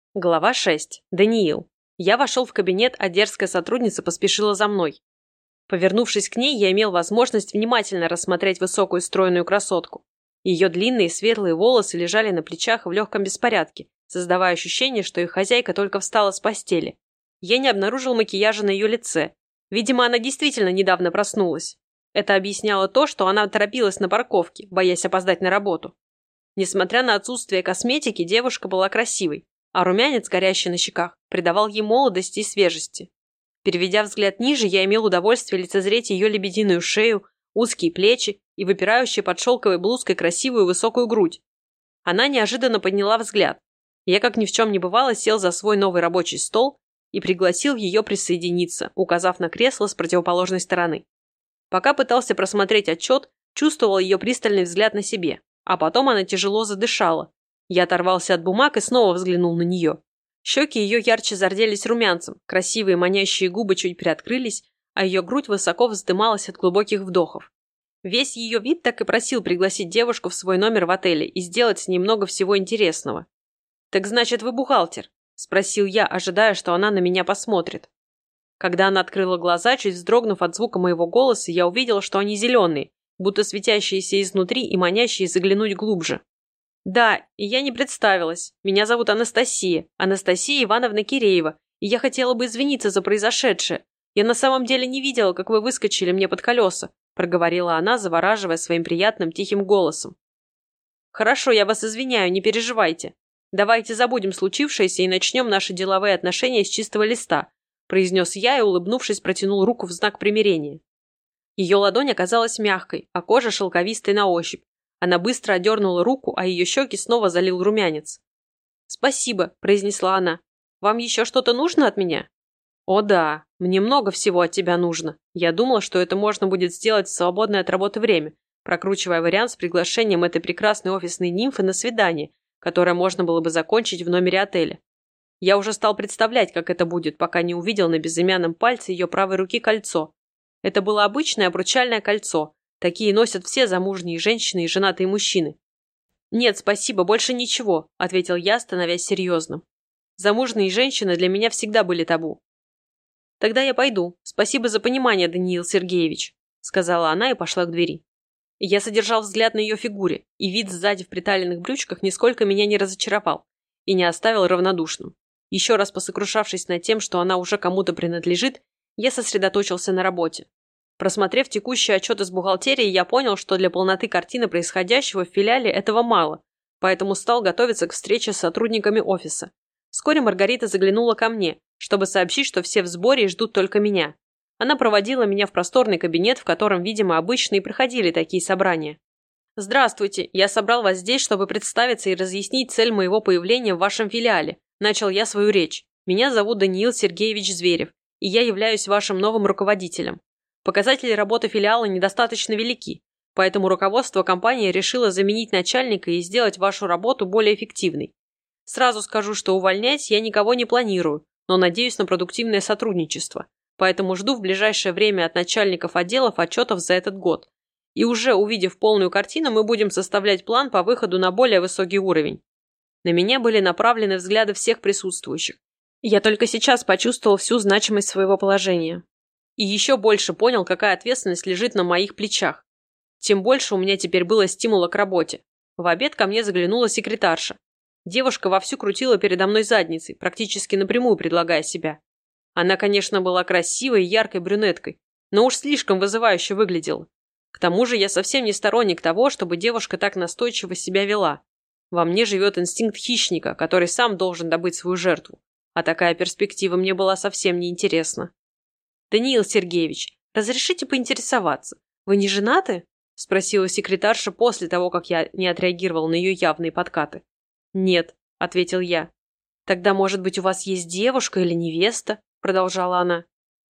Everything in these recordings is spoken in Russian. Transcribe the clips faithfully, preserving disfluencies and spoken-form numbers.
Глава шесть. Даниил. Я вошел в кабинет, а дерзкая сотрудница поспешила за мной. Повернувшись к ней, я имел возможность внимательно рассмотреть высокую стройную красотку. Ее длинные светлые волосы лежали на плечах в легком беспорядке, создавая ощущение, что их хозяйка только встала с постели. Я не обнаружил макияжа на ее лице. Видимо, она действительно недавно проснулась. Это объясняло то, что она торопилась на парковке, боясь опоздать на работу. Несмотря на отсутствие косметики, девушка была красивой, а румянец, горящий на щеках, придавал ей молодости и свежести. Переведя взгляд ниже, я имел удовольствие лицезреть ее лебединую шею, узкие плечи и выпирающую под шелковой блузкой красивую высокую грудь. Она неожиданно подняла взгляд. Я, как ни в чем не бывало, сел за свой новый рабочий стол и пригласил ее присоединиться, указав на кресло с противоположной стороны. Пока пытался просмотреть отчет, чувствовал ее пристальный взгляд на себе, а потом она тяжело задышала. Я оторвался от бумаг и снова взглянул на нее. Щеки ее ярче зарделись румянцем, красивые манящие губы чуть приоткрылись, а ее грудь высоко вздымалась от глубоких вдохов. Весь ее вид так и просил пригласить девушку в свой номер в отеле и сделать с ней много всего интересного. «Так значит, вы бухгалтер?» – спросил я, ожидая, что она на меня посмотрит. Когда она открыла глаза, чуть вздрогнув от звука моего голоса, я увидел, что они зеленые, будто светящиеся изнутри и манящие заглянуть глубже. «Да, и я не представилась. Меня зовут Анастасия, Анастасия Ивановна Киреева, и я хотела бы извиниться за произошедшее. Я на самом деле не видела, как вы выскочили мне под колеса», проговорила она, завораживая своим приятным тихим голосом. «Хорошо, я вас извиняю, не переживайте. Давайте забудем случившееся и начнем наши деловые отношения с чистого листа», произнес я и, улыбнувшись, протянул руку в знак примирения. Ее ладонь оказалась мягкой, а кожа шелковистой на ощупь. Она быстро отдернула руку, а ее щеки снова залил румянец. «Спасибо», – произнесла она. «Вам еще что-то нужно от меня?» «О да, мне много всего от тебя нужно. Я думала, что это можно будет сделать в свободное от работы время, прокручивая вариант с приглашением этой прекрасной офисной нимфы на свидание, которое можно было бы закончить в номере отеля. Я уже стал представлять, как это будет, пока не увидел на безымянном пальце ее правой руки кольцо. Это было обычное обручальное кольцо. Такие носят все замужние женщины и женатые мужчины. «Нет, спасибо, больше ничего», – ответил я, становясь серьезным. «Замужние женщины для меня всегда были табу». «Тогда я пойду. Спасибо за понимание, Даниил Сергеевич», – сказала она и пошла к двери. Я содержал взгляд на ее фигуре, и вид сзади в приталенных брючках нисколько меня не разочаровал и не оставил равнодушным. Еще раз посокрушавшись над тем, что она уже кому-то принадлежит, я сосредоточился на работе. Просмотрев текущий отчет из бухгалтерии, я понял, что для полноты картины происходящего в филиале этого мало, поэтому стал готовиться к встрече с сотрудниками офиса. Вскоре Маргарита заглянула ко мне, чтобы сообщить, что все в сборе и ждут только меня. Она проводила меня в просторный кабинет, в котором, видимо, обычно и проходили такие собрания. «Здравствуйте, я собрал вас здесь, чтобы представиться и разъяснить цель моего появления в вашем филиале», начал я свою речь. «Меня зовут Даниил Сергеевич Зверев, и я являюсь вашим новым руководителем. Показатели работы филиала недостаточно велики, поэтому руководство компании решило заменить начальника и сделать вашу работу более эффективной. Сразу скажу, что увольнять я никого не планирую, но надеюсь на продуктивное сотрудничество, поэтому жду в ближайшее время от начальников отделов отчетов за этот год. И уже увидев полную картину, мы будем составлять план по выходу на более высокий уровень». На меня были направлены взгляды всех присутствующих. Я только сейчас почувствовал всю значимость своего положения. И еще больше понял, какая ответственность лежит на моих плечах. Тем больше у меня теперь было стимула к работе. В обед ко мне заглянула секретарша. Девушка вовсю крутила передо мной задницей, практически напрямую предлагая себя. Она, конечно, была красивой и яркой брюнеткой, но уж слишком вызывающе выглядела. К тому же я совсем не сторонник того, чтобы девушка так настойчиво себя вела. Во мне живет инстинкт хищника, который сам должен добыть свою жертву. А такая перспектива мне была совсем неинтересна. «Даниил Сергеевич, разрешите поинтересоваться, вы не женаты?» – спросила секретарша после того, как я не отреагировал на ее явные подкаты. «Нет», – ответил я. «Тогда, может быть, у вас есть девушка или невеста?» – продолжала она.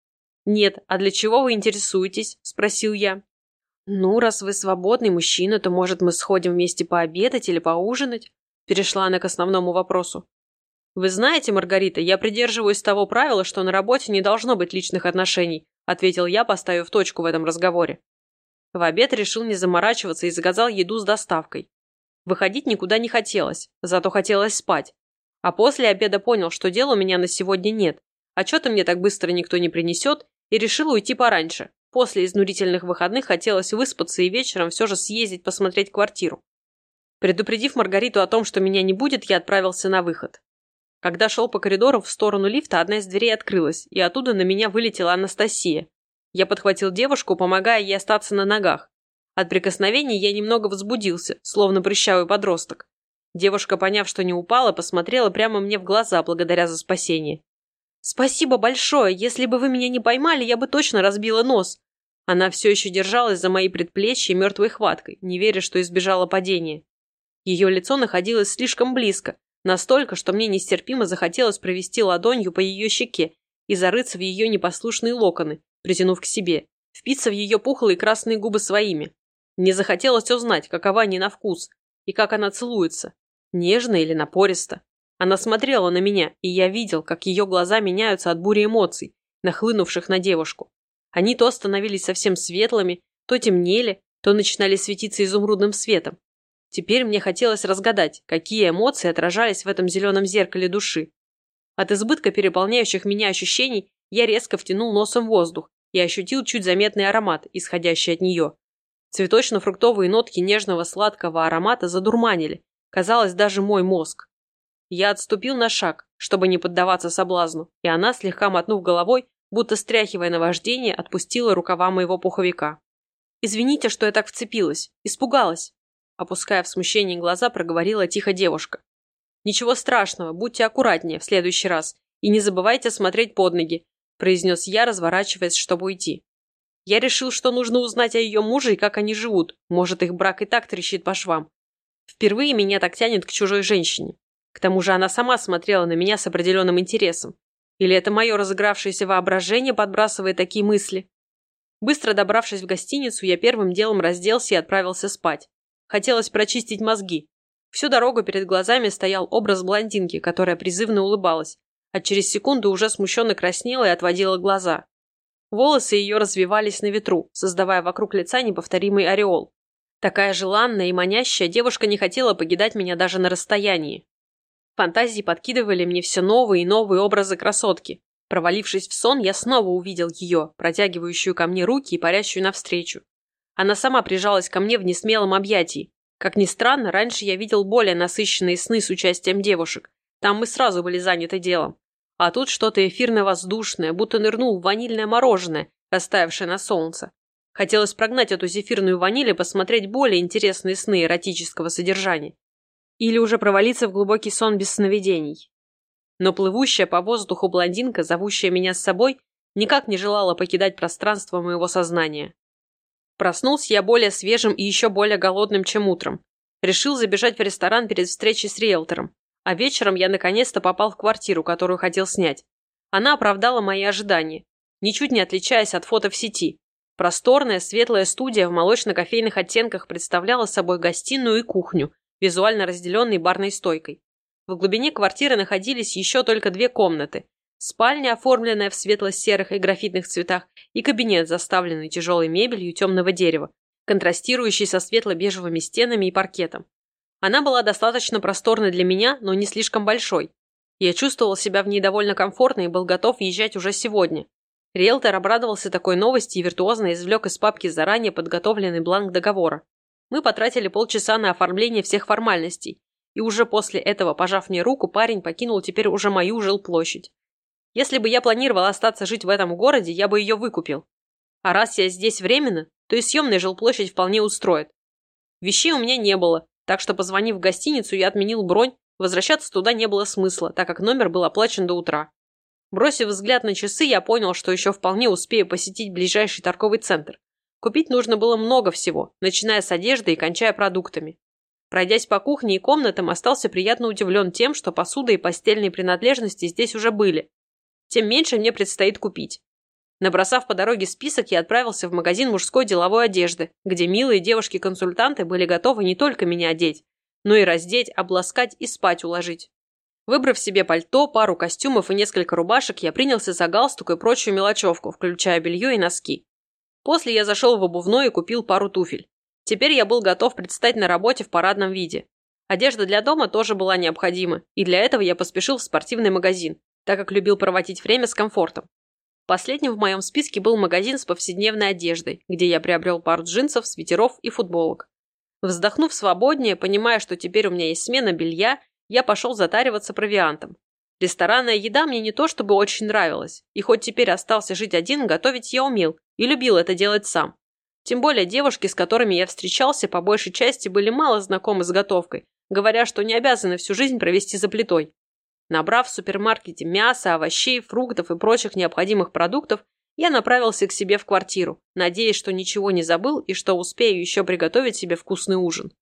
«Нет, а для чего вы интересуетесь?» – спросил я. «Ну, раз вы свободный мужчина, то, может, мы сходим вместе пообедать или поужинать?» – перешла она к основному вопросу. «Вы знаете, Маргарита, я придерживаюсь того правила, что на работе не должно быть личных отношений», ответил я, поставив точку в этом разговоре. В обед решил не заморачиваться и заказал еду с доставкой. Выходить никуда не хотелось, зато хотелось спать. А после обеда понял, что дела у меня на сегодня нет. Отчета мне так быстро никто не принесет, и решил уйти пораньше. После изнурительных выходных хотелось выспаться и вечером все же съездить посмотреть квартиру. Предупредив Маргариту о том, что меня не будет, я отправился на выход. Когда шел по коридору в сторону лифта, одна из дверей открылась, и оттуда на меня вылетела Анастасия. Я подхватил девушку, помогая ей остаться на ногах. От прикосновений я немного возбудился, словно прыщавый подросток. Девушка, поняв, что не упала, посмотрела прямо мне в глаза, благодаря за спасение. «Спасибо большое! Если бы вы меня не поймали, я бы точно разбила нос!» Она все еще держалась за мои предплечья мертвой хваткой, не веря, что избежала падения. Ее лицо находилось слишком близко, настолько, что мне нестерпимо захотелось провести ладонью по ее щеке и зарыться в ее непослушные локоны, притянув к себе, впиться в ее пухлые красные губы своими. Мне захотелось узнать, какова они на вкус, и как она целуется, нежно или напористо. Она смотрела на меня, и я видел, как ее глаза меняются от бури эмоций, нахлынувших на девушку. Они то становились совсем светлыми, то темнели, то начинали светиться изумрудным светом. Теперь мне хотелось разгадать, какие эмоции отражались в этом зеленом зеркале души. От избытка переполняющих меня ощущений я резко втянул носом воздух и ощутил чуть заметный аромат, исходящий от нее. Цветочно-фруктовые нотки нежного сладкого аромата задурманили, казалось, даже мой мозг. Я отступил на шаг, чтобы не поддаваться соблазну, и она, слегка мотнув головой, будто стряхивая наваждение, отпустила рукава моего пуховика. «Извините, что я так вцепилась. Испугалась». Опуская в смущении глаза, проговорила тихо девушка. «Ничего страшного, будьте аккуратнее в следующий раз и не забывайте смотреть под ноги», произнес я, разворачиваясь, чтобы уйти. Я решил, что нужно узнать о ее муже и как они живут, может, их брак и так трещит по швам. Впервые меня так тянет к чужой женщине. К тому же она сама смотрела на меня с определенным интересом. Или это мое разыгравшееся воображение подбрасывает такие мысли? Быстро добравшись в гостиницу, я первым делом разделся и отправился спать. Хотелось прочистить мозги. Всю дорогу перед глазами стоял образ блондинки, которая призывно улыбалась, а через секунду уже смущенно краснела и отводила глаза. Волосы ее развивались на ветру, создавая вокруг лица неповторимый ореол. Такая желанная и манящая, девушка не хотела покидать меня даже на расстоянии. Фантазии подкидывали мне все новые и новые образы красотки. Провалившись в сон, я снова увидел ее, протягивающую ко мне руки и парящую навстречу. Она сама прижалась ко мне в несмелом объятии. Как ни странно, раньше я видел более насыщенные сны с участием девушек. Там мы сразу были заняты делом. А тут что-то эфирно-воздушное, будто нырнул в ванильное мороженое, растаявшее на солнце. Хотелось прогнать эту зефирную ваниль и посмотреть более интересные сны эротического содержания. Или уже провалиться в глубокий сон без сновидений. Но плывущая по воздуху блондинка, зовущая меня с собой, никак не желала покидать пространство моего сознания. Проснулся я более свежим и еще более голодным, чем утром. Решил забежать в ресторан перед встречей с риэлтором. А вечером я наконец-то попал в квартиру, которую хотел снять. Она оправдала мои ожидания, ничуть не отличаясь от фото в сети. Просторная, светлая студия в молочно-кофейных оттенках представляла собой гостиную и кухню, визуально разделенной барной стойкой. В глубине квартиры находились еще только две комнаты. Спальня, оформленная в светло-серых и графитных цветах, и кабинет, заставленный тяжелой мебелью темного дерева, контрастирующий со светло-бежевыми стенами и паркетом. Она была достаточно просторной для меня, но не слишком большой. Я чувствовал себя в ней довольно комфортно и был готов езжать уже сегодня. Риэлтор обрадовался такой новости и виртуозно извлек из папки заранее подготовленный бланк договора. Мы потратили полчаса на оформление всех формальностей, и уже после этого, пожав мне руку, парень покинул теперь уже мою жилплощадь. Если бы я планировал остаться жить в этом городе, я бы ее выкупил. А раз я здесь временно, то и съемная жилплощадь вполне устроит. Вещей у меня не было, так что, позвонив в гостиницу, я отменил бронь, возвращаться туда не было смысла, так как номер был оплачен до утра. Бросив взгляд на часы, я понял, что еще вполне успею посетить ближайший торговый центр. Купить нужно было много всего, начиная с одежды и кончая продуктами. Пройдясь по кухне и комнатам, остался приятно удивлен тем, что посуда и постельные принадлежности здесь уже были. Тем меньше мне предстоит купить. Набросав по дороге список, я отправился в магазин мужской деловой одежды, где милые девушки-консультанты были готовы не только меня одеть, но и раздеть, обласкать и спать уложить. Выбрав себе пальто, пару костюмов и несколько рубашек, я принялся за галстук и прочую мелочевку, включая белье и носки. После я зашел в обувной и купил пару туфель. Теперь я был готов предстать на работе в парадном виде. Одежда для дома тоже была необходима, и для этого я поспешил в спортивный магазин, так как любил проводить время с комфортом. Последним в моем списке был магазин с повседневной одеждой, где я приобрел пару джинсов, свитеров и футболок. Вздохнув свободнее, понимая, что теперь у меня есть смена белья, я пошел затариваться провиантом. Ресторанная еда мне не то чтобы очень нравилась, и хоть теперь остался жить один, готовить я умел и любил это делать сам. Тем более девушки, с которыми я встречался, по большей части были мало знакомы с готовкой, говоря, что не обязаны всю жизнь провести за плитой. Набрав в супермаркете мяса, овощей, фруктов и прочих необходимых продуктов, я направился к себе в квартиру, надеясь, что ничего не забыл и что успею еще приготовить себе вкусный ужин.